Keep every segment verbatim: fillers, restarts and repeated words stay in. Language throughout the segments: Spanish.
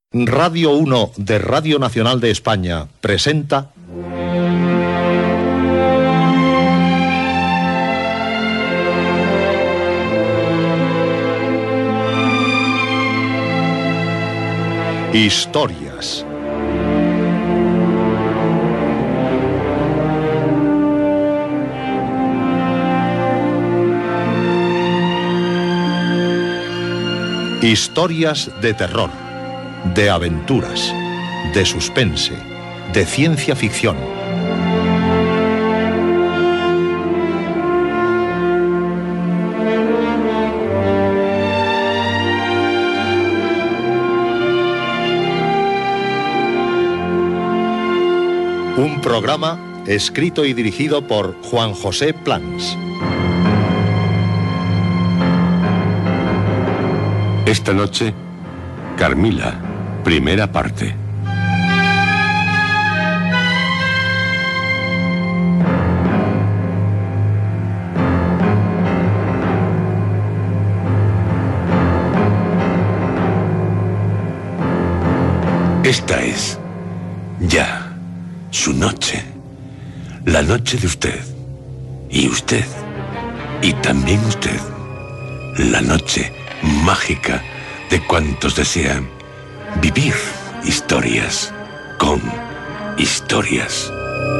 Radio uno de Radio Nacional de España presenta Historias. Historias de terror, de aventuras, de suspense, de ciencia ficción. Un programa escrito y dirigido por Juan José Plans. Esta noche, Carmila, primera parte. Esta es, ya, su noche. La noche de usted. Y usted. Y también usted. La noche mágica de cuantos desean vivir historias con historias.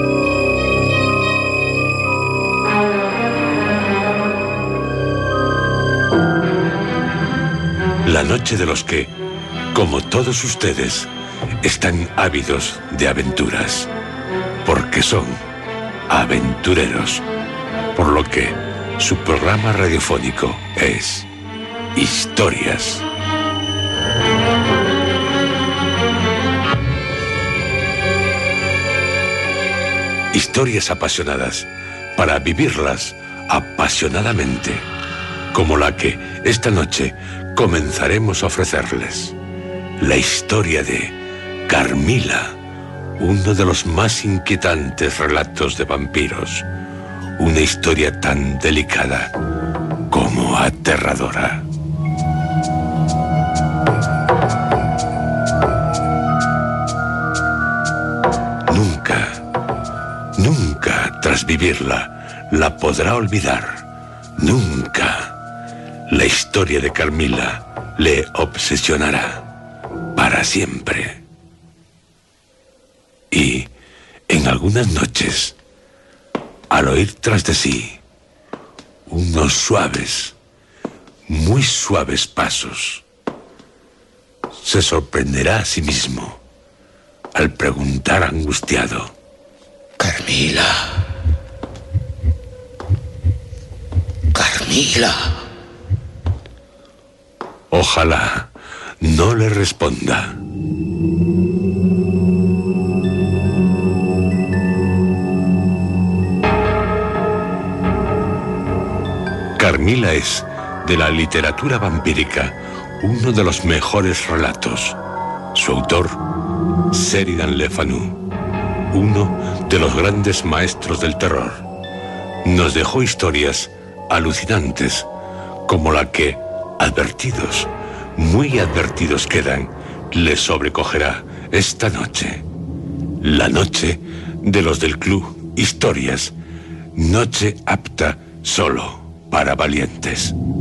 La noche de los que, como todos ustedes, están ávidos de aventuras, porque son aventureros, por lo que su programa radiofónico es Historias. Historias apasionadas para vivirlas apasionadamente, como la que esta noche comenzaremos a ofrecerles. La historia de Carmila, uno de los más inquietantes relatos de vampiros. Una historia tan delicada como aterradora. Nunca, nunca tras vivirla la podrá olvidar. Nunca. La historia de Carmila le obsesionará para siempre. Y en algunas noches, al oír tras de sí unos suaves, muy suaves pasos, se sorprenderá a sí mismo al preguntar angustiado: Carmila, Carmila. Ojalá no le responda. Carmila es, de la literatura vampírica, uno de los mejores relatos. Su autor, Sheridan Le Fanu, uno de los grandes maestros del terror, nos dejó historias alucinantes, como la que, advertidos, muy advertidos quedan, les sobrecogerá esta noche. La noche de los del Club Historias, noche apta solo para valientes.